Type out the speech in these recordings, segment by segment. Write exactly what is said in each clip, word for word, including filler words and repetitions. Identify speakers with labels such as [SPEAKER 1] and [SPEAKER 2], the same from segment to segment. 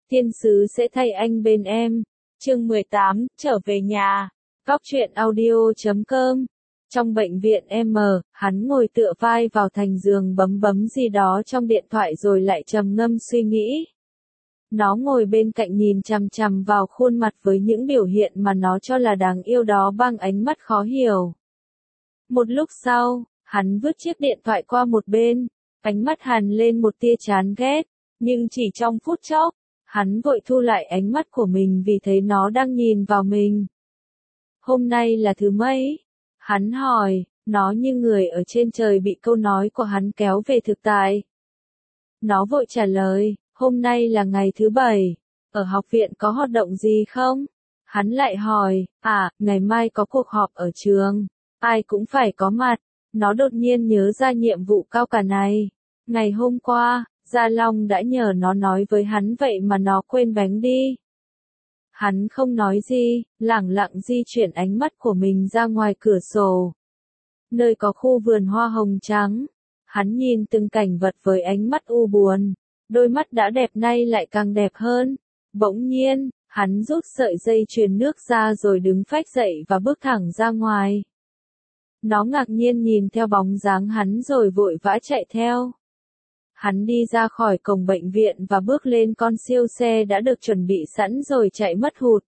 [SPEAKER 1] Thiên sứ sẽ thay anh bên em. Chương mười tám, trở về nhà. Góc truyện audio chấm com. Trong bệnh viện M, hắn ngồi tựa vai vào thành giường bấm bấm gì đó trong điện thoại rồi lại trầm ngâm suy nghĩ. Nó ngồi bên cạnh nhìn chằm chằm vào khuôn mặt với những biểu hiện mà nó cho là đáng yêu đó bằng ánh mắt khó hiểu. Một lúc sau, hắn vứt chiếc điện thoại qua một bên, ánh mắt hằn lên một tia chán ghét, nhưng chỉ trong phút chốc, hắn vội thu lại ánh mắt của mình vì thấy nó đang nhìn vào mình. Hôm nay là thứ mấy? Hắn hỏi, nó như người ở trên trời bị câu nói của hắn kéo về thực tại. Nó vội trả lời, hôm nay là ngày thứ bảy, ở học viện có hoạt động gì không? Hắn lại hỏi, à, ngày mai có cuộc họp ở trường, ai cũng phải có mặt. Nó đột nhiên nhớ ra nhiệm vụ cao cả này. Ngày hôm qua, Gia Long đã nhờ nó nói với hắn vậy mà nó quên bánh đi. Hắn không nói gì, lẳng lặng di chuyển ánh mắt của mình ra ngoài cửa sổ. Nơi có khu vườn hoa hồng trắng. Hắn nhìn từng cảnh vật với ánh mắt u buồn. Đôi mắt đã đẹp nay lại càng đẹp hơn. Bỗng nhiên, hắn rút sợi dây chuyền nước ra rồi đứng phách dậy và bước thẳng ra ngoài. Nó ngạc nhiên nhìn theo bóng dáng hắn rồi vội vã chạy theo. Hắn đi ra khỏi cổng bệnh viện và bước lên con siêu xe đã được chuẩn bị sẵn rồi chạy mất hụt.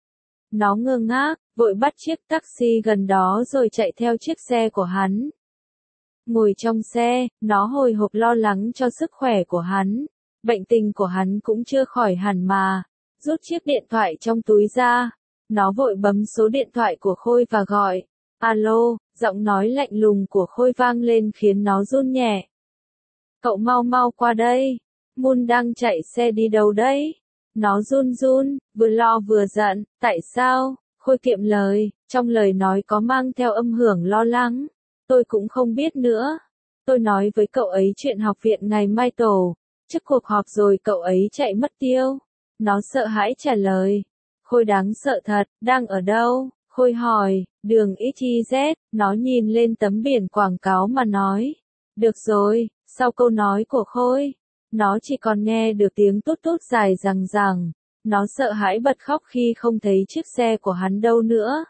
[SPEAKER 1] Nó ngơ ngác, vội bắt chiếc taxi gần đó rồi chạy theo chiếc xe của hắn. Ngồi trong xe, nó hồi hộp lo lắng cho sức khỏe của hắn. Bệnh tình của hắn cũng chưa khỏi hẳn mà. Rút chiếc điện thoại trong túi ra. Nó vội bấm số điện thoại của Khôi và gọi. Alo, giọng nói lạnh lùng của Khôi vang lên khiến nó run nhẹ. Cậu mau mau qua đây. Moon đang chạy xe đi đâu đấy? Nó run run, vừa lo vừa giận. Tại sao? Khôi kiệm lời, trong lời nói có mang theo âm hưởng lo lắng. Tôi cũng không biết nữa. Tôi nói với cậu ấy chuyện học viện ngày mai tổ. Trước cuộc họp rồi cậu ấy chạy mất tiêu. Nó sợ hãi trả lời. Khôi đáng sợ thật, đang ở đâu? Khôi hỏi, đường ích zét, nó nhìn lên tấm biển quảng cáo mà nói. Được rồi, sau câu nói của Khôi, nó chỉ còn nghe được tiếng tút tút dài rằng rằng. Nó sợ hãi bật khóc khi không thấy chiếc xe của hắn đâu nữa.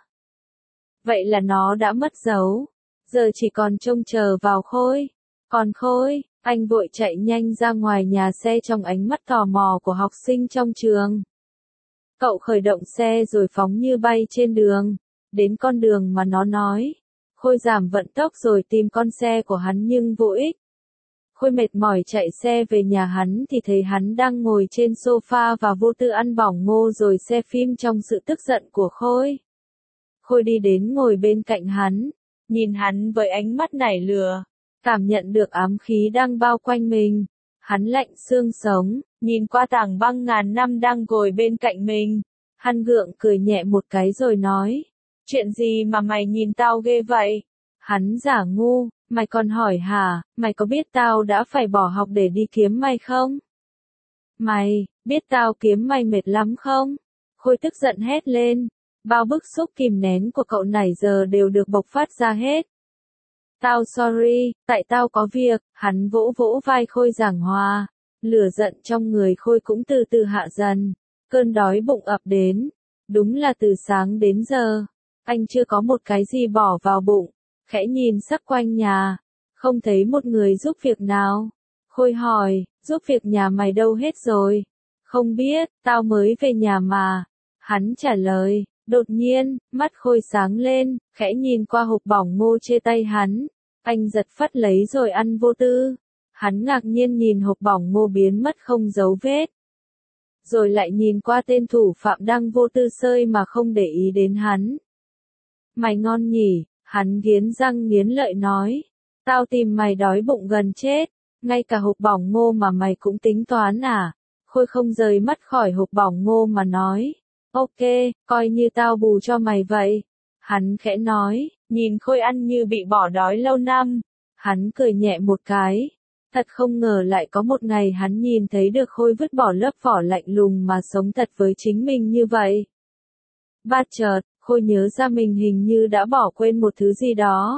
[SPEAKER 1] Vậy là nó đã mất dấu. Giờ chỉ còn trông chờ vào Khôi. Còn Khôi, anh vội chạy nhanh ra ngoài nhà xe trong ánh mắt tò mò của học sinh trong trường. Cậu khởi động xe rồi phóng như bay trên đường. Đến con đường mà nó nói. Khôi giảm vận tốc rồi tìm con xe của hắn nhưng vô ích. Khôi mệt mỏi chạy xe về nhà hắn thì thấy hắn đang ngồi trên sofa và vô tư ăn bỏng ngô rồi xem phim trong sự tức giận của Khôi. Khôi đi đến ngồi bên cạnh hắn, nhìn hắn với ánh mắt nảy lửa, cảm nhận được ám khí đang bao quanh mình. Hắn lạnh xương sống, nhìn qua tảng băng ngàn năm đang ngồi bên cạnh mình. Hắn gượng cười nhẹ một cái rồi nói, chuyện gì mà mày nhìn tao ghê vậy? Hắn giả ngu, mày còn hỏi hả, mày có biết tao đã phải bỏ học để đi kiếm mày không? Mày, biết tao kiếm mày mệt lắm không? Khôi tức giận hét lên, bao bức xúc kìm nén của cậu nãy giờ đều được bộc phát ra hết. Tao sorry, tại tao có việc, hắn vỗ vỗ vai Khôi giảng hòa. Lửa giận trong người Khôi cũng từ từ hạ dần, cơn đói bụng ập đến. Đúng là từ sáng đến giờ, anh chưa có một cái gì bỏ vào bụng. Khẽ nhìn sắc quanh nhà, không thấy một người giúp việc nào. Khôi hỏi, giúp việc nhà mày đâu hết rồi? Không biết, tao mới về nhà mà. Hắn trả lời, đột nhiên, mắt Khôi sáng lên, khẽ nhìn qua hộp bỏng ngô trên tay hắn. Anh giật phắt lấy rồi ăn vô tư. Hắn ngạc nhiên nhìn hộp bỏng ngô biến mất không dấu vết. Rồi lại nhìn qua tên thủ phạm đang vô tư sơi mà không để ý đến hắn. Mày ngon nhỉ? Hắn nghiến răng nghiến lợi nói, tao tìm mày đói bụng gần chết, ngay cả hộp bỏng ngô mà mày cũng tính toán à? Khôi không rời mắt khỏi hộp bỏng ngô mà nói, ok, coi như tao bù cho mày vậy. Hắn khẽ nói, nhìn Khôi ăn như bị bỏ đói lâu năm. Hắn cười nhẹ một cái, thật không ngờ lại có một ngày hắn nhìn thấy được Khôi vứt bỏ lớp vỏ lạnh lùng mà sống thật với chính mình như vậy. Bất chợt, Khôi nhớ ra mình hình như đã bỏ quên một thứ gì đó.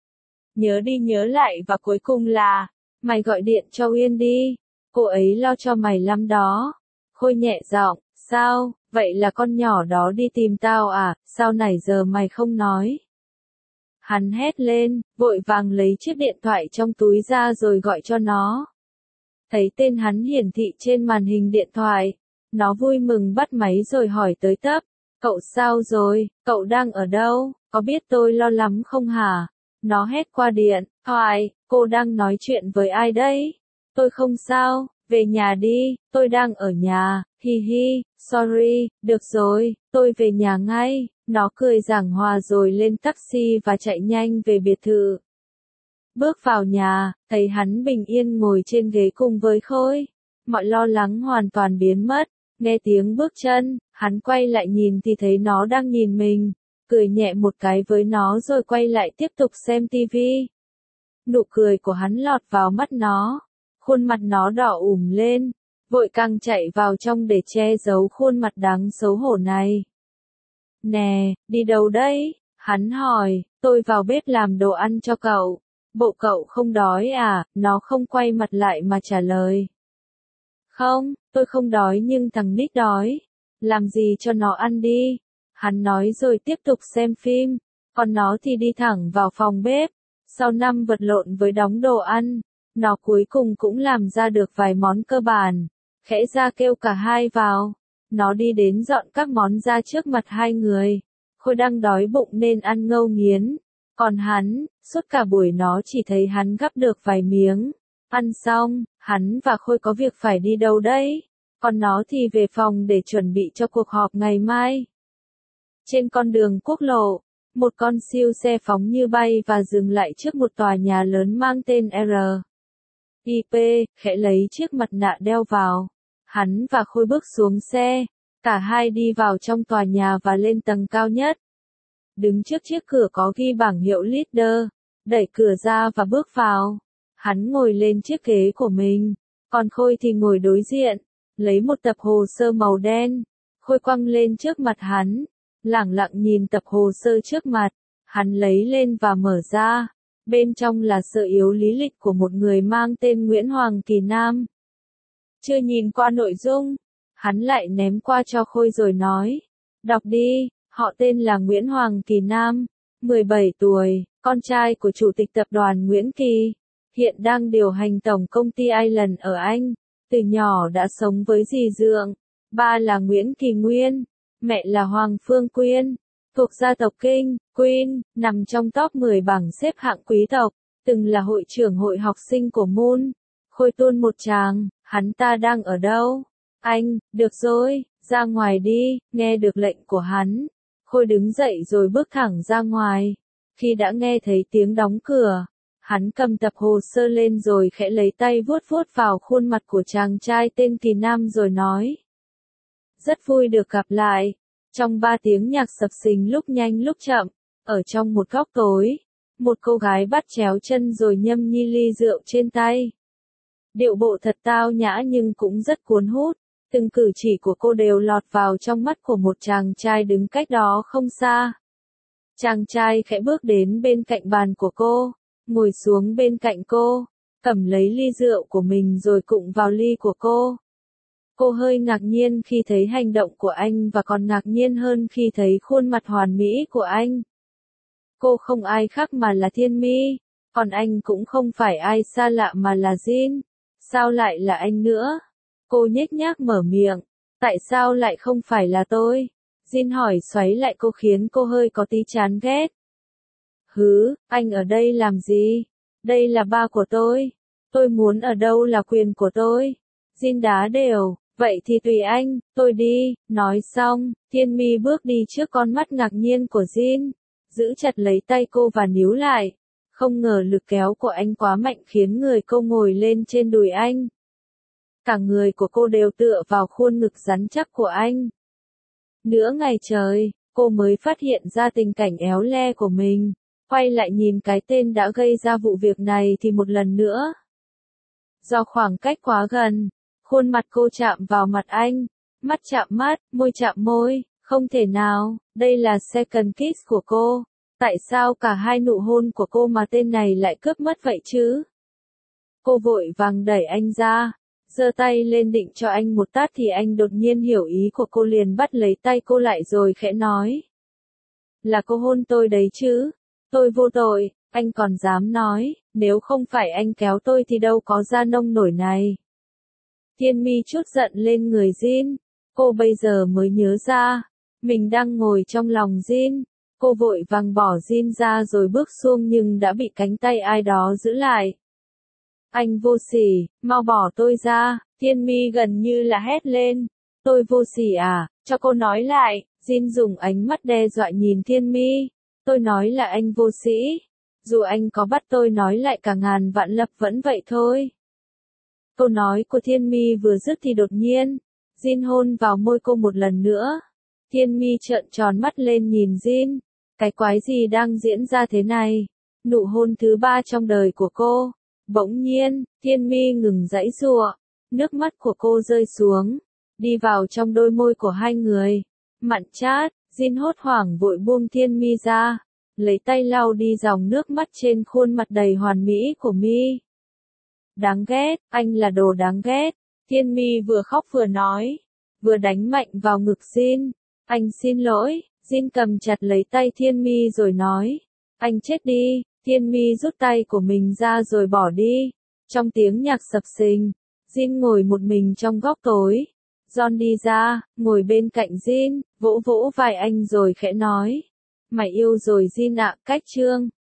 [SPEAKER 1] Nhớ đi nhớ lại và cuối cùng là, mày gọi điện cho Uyên đi, cô ấy lo cho mày lắm đó. Khôi nhẹ giọng, sao, vậy là con nhỏ đó đi tìm tao à, sao nãy giờ mày không nói? Hắn hét lên, vội vàng lấy chiếc điện thoại trong túi ra rồi gọi cho nó. Thấy tên hắn hiển thị trên màn hình điện thoại, nó vui mừng bắt máy rồi hỏi tới tấp, cậu sao rồi, cậu đang ở đâu, có biết tôi lo lắm không hả? Nó hét qua điện thoại, cô đang nói chuyện với ai đấy? Tôi không sao, về nhà đi, tôi đang ở nhà, hi hi, sorry, được rồi, tôi về nhà ngay. Nó cười giảng hòa rồi lên taxi và chạy nhanh về biệt thự. Bước vào nhà, thấy hắn bình yên ngồi trên ghế cùng với Khôi. Mọi lo lắng hoàn toàn biến mất. Nghe tiếng bước chân, hắn quay lại nhìn thì thấy nó đang nhìn mình. Cười nhẹ một cái với nó rồi quay lại tiếp tục xem tivi. Nụ cười của hắn lọt vào mắt nó. Khuôn mặt nó đỏ ửng lên. Vội càng chạy vào trong để che giấu khuôn mặt đáng xấu hổ này. Nè, đi đâu đấy? Hắn hỏi, tôi vào bếp làm đồ ăn cho cậu. Bộ cậu không đói à? Nó không quay mặt lại mà trả lời. Không, tôi không đói nhưng thằng Nick đói. Làm gì cho nó ăn đi. Hắn nói rồi tiếp tục xem phim. Còn nó thì đi thẳng vào phòng bếp. Sau năm vật lộn với đống đồ ăn, nó cuối cùng cũng làm ra được vài món cơ bản. Khẽ ra kêu cả hai vào. Nó đi đến dọn các món ra trước mặt hai người. Khôi đang đói bụng nên ăn ngâu nghiến. Còn hắn, suốt cả buổi nó chỉ thấy hắn gắp được vài miếng. Ăn xong, hắn và Khôi có việc phải đi đâu đấy? Còn nó thì về phòng để chuẩn bị cho cuộc họp ngày mai. Trên con đường quốc lộ, một con siêu xe phóng như bay và dừng lại trước một tòa nhà lớn mang tên R I P, khẽ lấy chiếc mặt nạ đeo vào. Hắn và Khôi bước xuống xe, cả hai đi vào trong tòa nhà và lên tầng cao nhất. Đứng trước chiếc cửa có ghi bảng hiệu Leader, đẩy cửa ra và bước vào. Hắn ngồi lên chiếc ghế của mình, còn Khôi thì ngồi đối diện, lấy một tập hồ sơ màu đen. Khôi quăng lên trước mặt hắn, lẳng lặng nhìn tập hồ sơ trước mặt, hắn lấy lên và mở ra. Bên trong là sơ yếu lý lịch của một người mang tên Nguyễn Hoàng Kỳ Nam. Chưa nhìn qua nội dung, hắn lại ném qua cho Khôi rồi nói, đọc đi, họ tên là Nguyễn Hoàng Kỳ Nam, mười bảy tuổi, con trai của Chủ tịch Tập đoàn Nguyễn Kỳ, hiện đang điều hành tổng công ty Island ở Anh, từ nhỏ đã sống với dì dượng, ba là Nguyễn Kỳ Nguyên, mẹ là Hoàng Phương Quyên, thuộc gia tộc Kinh, Quyên, nằm trong top mười bảng xếp hạng quý tộc, từng là hội trưởng hội học sinh của Moon. Khôi tuôn một tràng, hắn ta đang ở đâu? Anh, được rồi, ra ngoài đi, nghe được lệnh của hắn. Khôi đứng dậy rồi bước thẳng ra ngoài. Khi đã nghe thấy tiếng đóng cửa, hắn cầm tập hồ sơ lên rồi khẽ lấy tay vuốt vuốt vào khuôn mặt của chàng trai tên Kỳ Nam rồi nói. Rất vui được gặp lại. Trong ba tiếng nhạc sập sình lúc nhanh lúc chậm, ở trong một góc tối, một cô gái bắt chéo chân rồi nhâm nhi ly rượu trên tay. Điệu bộ thật tao nhã nhưng cũng rất cuốn hút, từng cử chỉ của cô đều lọt vào trong mắt của một chàng trai đứng cách đó không xa. Chàng trai khẽ bước đến bên cạnh bàn của cô, ngồi xuống bên cạnh cô, cầm lấy ly rượu của mình rồi cụng vào ly của cô. Cô hơi ngạc nhiên khi thấy hành động của anh và còn ngạc nhiên hơn khi thấy khuôn mặt hoàn mỹ của anh. Cô không ai khác mà là Thiên Mi, còn anh cũng không phải ai xa lạ mà là Jin. Sao lại là anh nữa? Cô nhếch nhác mở miệng. Tại sao lại không phải là tôi? Jin hỏi xoáy lại cô khiến cô hơi có tí chán ghét. Hứ, anh ở đây làm gì? Đây là ba của tôi. Tôi muốn ở đâu là quyền của tôi. Jin đá đều. Vậy thì tùy anh, tôi đi. Nói xong, Thiên Mi bước đi trước con mắt ngạc nhiên của Jin, giữ chặt lấy tay cô và níu lại. Không ngờ lực kéo của anh quá mạnh khiến người cô ngồi lên trên đùi anh. Cả người của cô đều tựa vào khuôn ngực rắn chắc của anh. Nửa ngày trời, cô mới phát hiện ra tình cảnh éo le của mình. Quay lại nhìn cái tên đã gây ra vụ việc này thì một lần nữa. Do khoảng cách quá gần, khuôn mặt cô chạm vào mặt anh, mắt chạm mắt, môi chạm môi, không thể nào, đây là second kiss của cô. Tại sao cả hai nụ hôn của cô mà tên này lại cướp mất vậy chứ? Cô vội vàng đẩy anh ra, giơ tay lên định cho anh một tát thì anh đột nhiên hiểu ý của cô liền bắt lấy tay cô lại rồi khẽ nói. Là cô hôn tôi đấy chứ, tôi vô tội, anh còn dám nói, nếu không phải anh kéo tôi thì đâu có ra nông nổi này. Thiên Mi chút giận lên người Jin, cô bây giờ mới nhớ ra, mình đang ngồi trong lòng Jin, cô vội vàng bỏ Jin ra rồi bước xuống nhưng đã bị cánh tay ai đó giữ lại. Anh vô sỉ, mau bỏ tôi ra, Thiên Mi gần như là hét lên, tôi vô sỉ à, cho cô nói lại, Jin dùng ánh mắt đe dọa nhìn Thiên Mi, tôi nói là anh vô sĩ, dù anh có bắt tôi nói lại cả ngàn vạn lập vẫn vậy thôi. Câu nói của Thiên Mi vừa dứt thì đột nhiên, Jin hôn vào môi cô một lần nữa. Thiên Mi trợn tròn mắt lên nhìn Jin, cái quái gì đang diễn ra thế này? Nụ hôn thứ ba trong đời của cô. Bỗng nhiên, Thiên Mi ngừng giãy giụa, nước mắt của cô rơi xuống, đi vào trong đôi môi của hai người. Mặn chát, Jin hốt hoảng vội buông Thiên Mi ra, lấy tay lau đi dòng nước mắt trên khuôn mặt đầy hoàn mỹ của Mi. Đáng ghét, anh là đồ đáng ghét. Thiên Mi vừa khóc vừa nói, vừa đánh mạnh vào ngực Jin. Anh xin lỗi. Jin cầm chặt lấy tay Thiên Mi rồi nói, anh chết đi. Thiên Mi rút tay của mình ra rồi bỏ đi. Trong tiếng nhạc sập sình, Jin ngồi một mình trong góc tối. John đi ra, ngồi bên cạnh Jin, vỗ vỗ vai anh rồi khẽ nói, mày yêu rồi Jin ạ. Cách chương